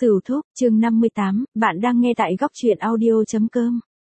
Sửu thúc, chương 58, bạn đang nghe tại góc truyện audio.com.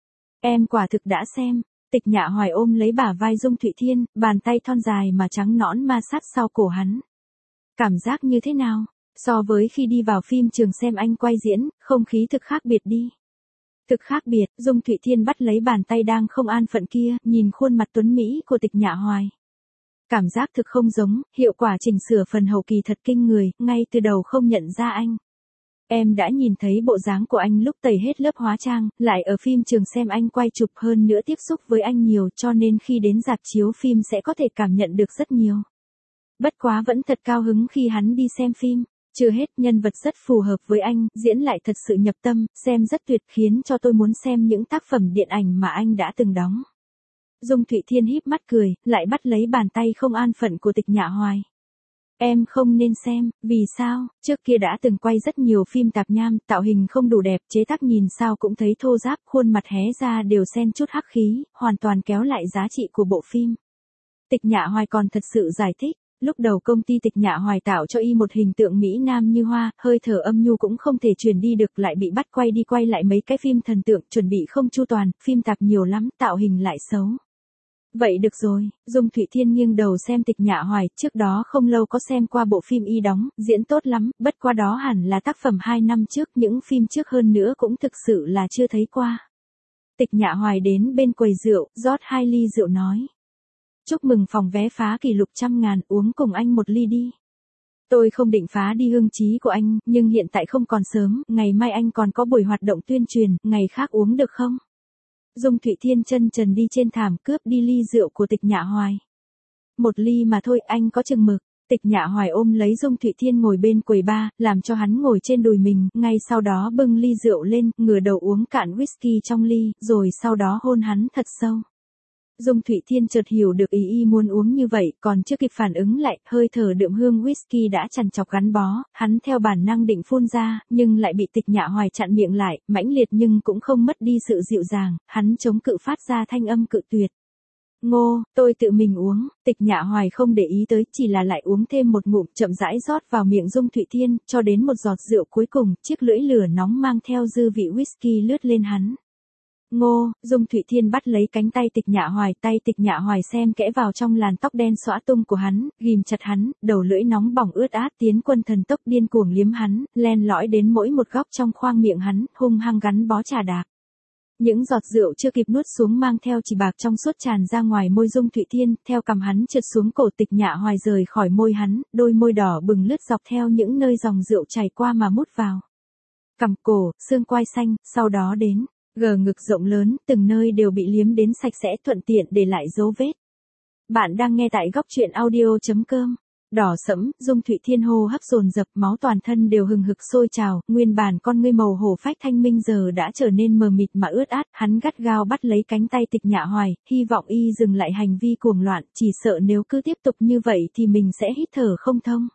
Em quả thực đã xem. Tịch Nhạ Hoài ôm lấy bả vai Dung Thụy Thiên, bàn tay thon dài mà trắng nõn ma sát sau cổ hắn. Cảm giác như thế nào? So với khi đi vào phim trường xem anh quay diễn, không khí thực khác biệt đi. Thực khác biệt, Dung Thụy Thiên bắt lấy bàn tay đang không an phận kia, nhìn khuôn mặt tuấn Mỹ của Tịch Nhạ Hoài. Cảm giác thực không giống, hiệu quả chỉnh sửa phần hậu kỳ thật kinh người, ngay từ đầu không nhận ra anh. Em đã nhìn thấy bộ dáng của anh lúc tẩy hết lớp hóa trang, lại ở phim trường xem anh quay chụp hơn nữa tiếp xúc với anh nhiều cho nên khi đến rạp chiếu phim sẽ có thể cảm nhận được rất nhiều. Bất quá vẫn thật cao hứng khi hắn đi xem phim, chưa hết nhân vật rất phù hợp với anh, diễn lại thật sự nhập tâm, xem rất tuyệt khiến cho tôi muốn xem những tác phẩm điện ảnh mà anh đã từng đóng. Dung Thụy Thiên híp mắt cười, lại bắt lấy bàn tay không an phận của Tịch Nhạ Hoài. Em không nên xem, vì sao? Trước kia đã từng quay rất nhiều phim tạp nham, tạo hình không đủ đẹp, chế tác nhìn sao cũng thấy thô ráp, khuôn mặt hé ra đều xen chút hắc khí, hoàn toàn kéo lại giá trị của bộ phim. Tịch Nhạ Hoài còn thật sự giải thích, lúc đầu công ty Tịch Nhạ Hoài tạo cho y một hình tượng Mỹ Nam như hoa, hơi thở âm nhu cũng không thể truyền đi được, lại bị bắt quay đi quay lại mấy cái phim thần tượng, chuẩn bị không chu toàn, phim tạp nhiều lắm, tạo hình lại xấu. Vậy được rồi, Dung Thụy Thiên nghiêng đầu xem Tịch Nhạ Hoài, trước đó không lâu có xem qua bộ phim y đóng, diễn tốt lắm, bất qua đó hẳn là tác phẩm 2 năm trước, những phim trước hơn nữa cũng thực sự là chưa thấy qua. Tịch Nhạ Hoài đến bên quầy rượu, rót 2 ly rượu nói. Chúc mừng phòng vé phá kỷ lục 100.000, uống cùng anh một ly đi. Tôi không định phá đi hương trí của anh, nhưng hiện tại không còn sớm, ngày mai anh còn có buổi hoạt động tuyên truyền, ngày khác uống được không? Dung Thụy Thiên chân trần đi trên thảm cướp đi ly rượu của Tịch Nhạ Hoài. Một ly mà thôi, anh có chừng mực. Tịch Nhạ Hoài ôm lấy Dung Thụy Thiên ngồi bên quầy bar, làm cho hắn ngồi trên đùi mình, ngay sau đó bưng ly rượu lên, ngửa đầu uống cạn whisky trong ly, rồi sau đó hôn hắn thật sâu. Dung Thụy Thiên chợt hiểu được ý y muốn uống như vậy, còn chưa kịp phản ứng lại, hơi thở đượm hương whisky đã chằn chọc gắn bó, hắn theo bản năng định phun ra, nhưng lại bị Tịch Nhạ Hoài chặn miệng lại, mãnh liệt nhưng cũng không mất đi sự dịu dàng, hắn chống cự phát ra thanh âm cự tuyệt. Ngô, tôi tự mình uống. Tịch Nhạ Hoài không để ý tới, chỉ là lại uống thêm một ngụm, chậm rãi rót vào miệng Dung Thụy Thiên, cho đến một giọt rượu cuối cùng, chiếc lưỡi lửa nóng mang theo dư vị whisky lướt lên hắn. Ngô, Dung Thụy Thiên bắt lấy cánh tay Tịch Nhạ Hoài, tay Tịch Nhạ Hoài xem kẽ vào trong làn tóc đen xõa tung của hắn, ghim chặt hắn, đầu lưỡi nóng bỏng ướt át tiến quân thần tốc điên cuồng liếm hắn, len lỏi đến mỗi một góc trong khoang miệng hắn, hung hăng gắn bó trà đạp. Những giọt rượu chưa kịp nuốt xuống mang theo chỉ bạc trong suốt tràn ra ngoài môi Dung Thụy Thiên, theo cằm hắn trượt xuống cổ Tịch Nhạ Hoài rời khỏi môi hắn, đôi môi đỏ bừng lướt dọc theo những nơi dòng rượu chảy qua mà mút vào. Cằm cổ, xương quai xanh, sau đó đến gờ ngực rộng lớn, từng nơi đều bị liếm đến sạch sẽ thuận tiện để lại dấu vết. Bạn đang nghe tại góc truyện audio.com. Đỏ sẫm, Dung Thụy Thiên hô hấp dồn dập, máu toàn thân đều hừng hực sôi trào, nguyên bản con ngươi màu hổ phách thanh minh giờ đã trở nên mờ mịt mà ướt át, hắn gắt gao bắt lấy cánh tay Tịch Nhạ Hoài, hy vọng y dừng lại hành vi cuồng loạn, chỉ sợ nếu cứ tiếp tục như vậy thì mình sẽ hít thở không thông.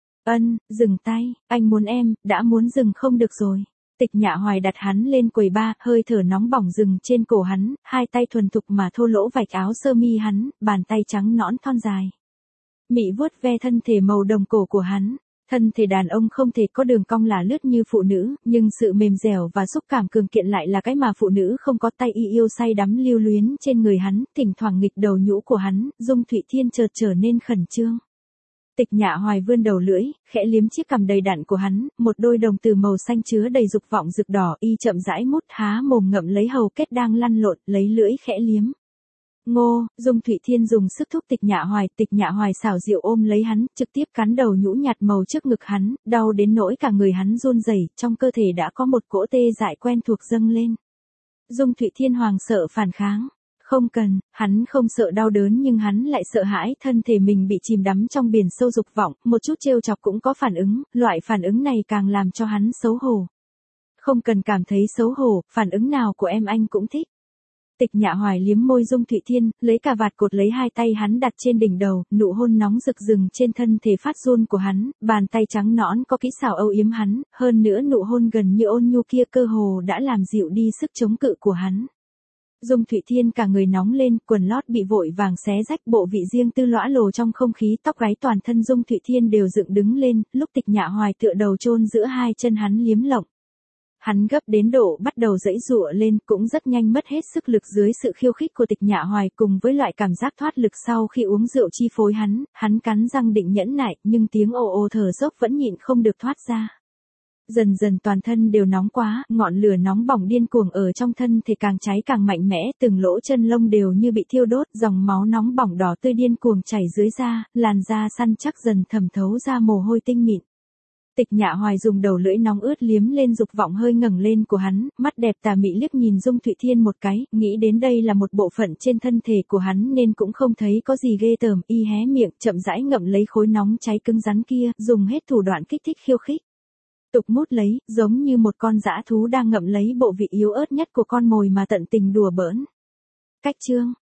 Dừng tay, anh muốn em, đã muốn dừng không được rồi. Tịch Nhạ Hoài đặt hắn lên quầy bar, hơi thở nóng bỏng dừng trên cổ hắn, hai tay thuần thục mà thô lỗ vạch áo sơ mi hắn, bàn tay trắng nõn thon dài. Mị vuốt ve thân thể màu đồng cổ của hắn. Thân thể đàn ông không thể có đường cong là lướt như phụ nữ, nhưng sự mềm dẻo và xúc cảm cường kiện lại là cái mà phụ nữ không có. Tay y yêu say đắm lưu luyến trên người hắn, thỉnh thoảng nghịch đầu nhũ của hắn, Dung Thụy Thiên chợt trở nên khẩn trương. Tịch Nhạ Hoài vươn đầu lưỡi, khẽ liếm chiếc cằm đầy đặn của hắn, một đôi đồng tử màu xanh chứa đầy dục vọng rực đỏ, y chậm rãi mút há mồm ngậm lấy hầu kết đang lăn lộn, lấy lưỡi khẽ liếm. Ngô, Dung Thụy Thiên dùng sức thúc Tịch Nhạ Hoài xảo diệu ôm lấy hắn, trực tiếp cắn đầu nhũ nhạt màu trước ngực hắn, đau đến nỗi cả người hắn run rẩy, trong cơ thể đã có một cỗ tê dại quen thuộc dâng lên. Dung Thụy Thiên hoàng sợ phản kháng. Không cần, hắn không sợ đau đớn nhưng hắn lại sợ hãi thân thể mình bị chìm đắm trong biển sâu dục vọng, một chút trêu chọc cũng có phản ứng, loại phản ứng này càng làm cho hắn xấu hổ. Không cần cảm thấy xấu hổ, phản ứng nào của em anh cũng thích. Tịch Nhạ Hoài liếm môi Dung Thụy Thiên, lấy cà vạt cột lấy hai tay hắn đặt trên đỉnh đầu, nụ hôn nóng rực rừng trên thân thể phát run của hắn, bàn tay trắng nõn có kỹ xảo âu yếm hắn, hơn nữa nụ hôn gần như ôn nhu kia cơ hồ đã làm dịu đi sức chống cự của hắn. Dung Thụy Thiên cả người nóng lên, quần lót bị vội vàng xé rách, bộ vị riêng tư lõa lồ trong không khí, tóc gáy toàn thân Dung Thụy Thiên đều dựng đứng lên, lúc Tịch Nhạ Hoài tựa đầu chôn giữa hai chân hắn liếm lộng. Hắn gấp đến độ bắt đầu giãy giụa lên, cũng rất nhanh mất hết sức lực dưới sự khiêu khích của Tịch Nhạ Hoài cùng với loại cảm giác thoát lực sau khi uống rượu chi phối hắn cắn răng định nhẫn nại, nhưng tiếng ồ ồ thở dốc vẫn nhịn không được thoát ra. Dần dần toàn thân đều nóng quá, ngọn lửa nóng bỏng điên cuồng ở trong thân thể càng cháy càng mạnh mẽ, từng lỗ chân lông đều như bị thiêu đốt, dòng máu nóng bỏng đỏ tươi điên cuồng chảy dưới da, làn da săn chắc dần thẩm thấu ra mồ hôi tinh mịn. Tịch Nhạ Hoài dùng đầu lưỡi nóng ướt liếm lên dục vọng hơi ngẩng lên của hắn, mắt đẹp tà mị liếc nhìn Dung Thụy Thiên một cái, nghĩ đến đây là một bộ phận trên thân thể của hắn nên cũng không thấy có gì ghê tởm, y hé miệng, chậm rãi ngậm lấy khối nóng cháy cứng rắn kia, dùng hết thủ đoạn kích thích khiêu khích. Tục mút lấy, giống như một con dã thú đang ngậm lấy bộ vị yếu ớt nhất của con mồi mà tận tình đùa bỡn. Cách chương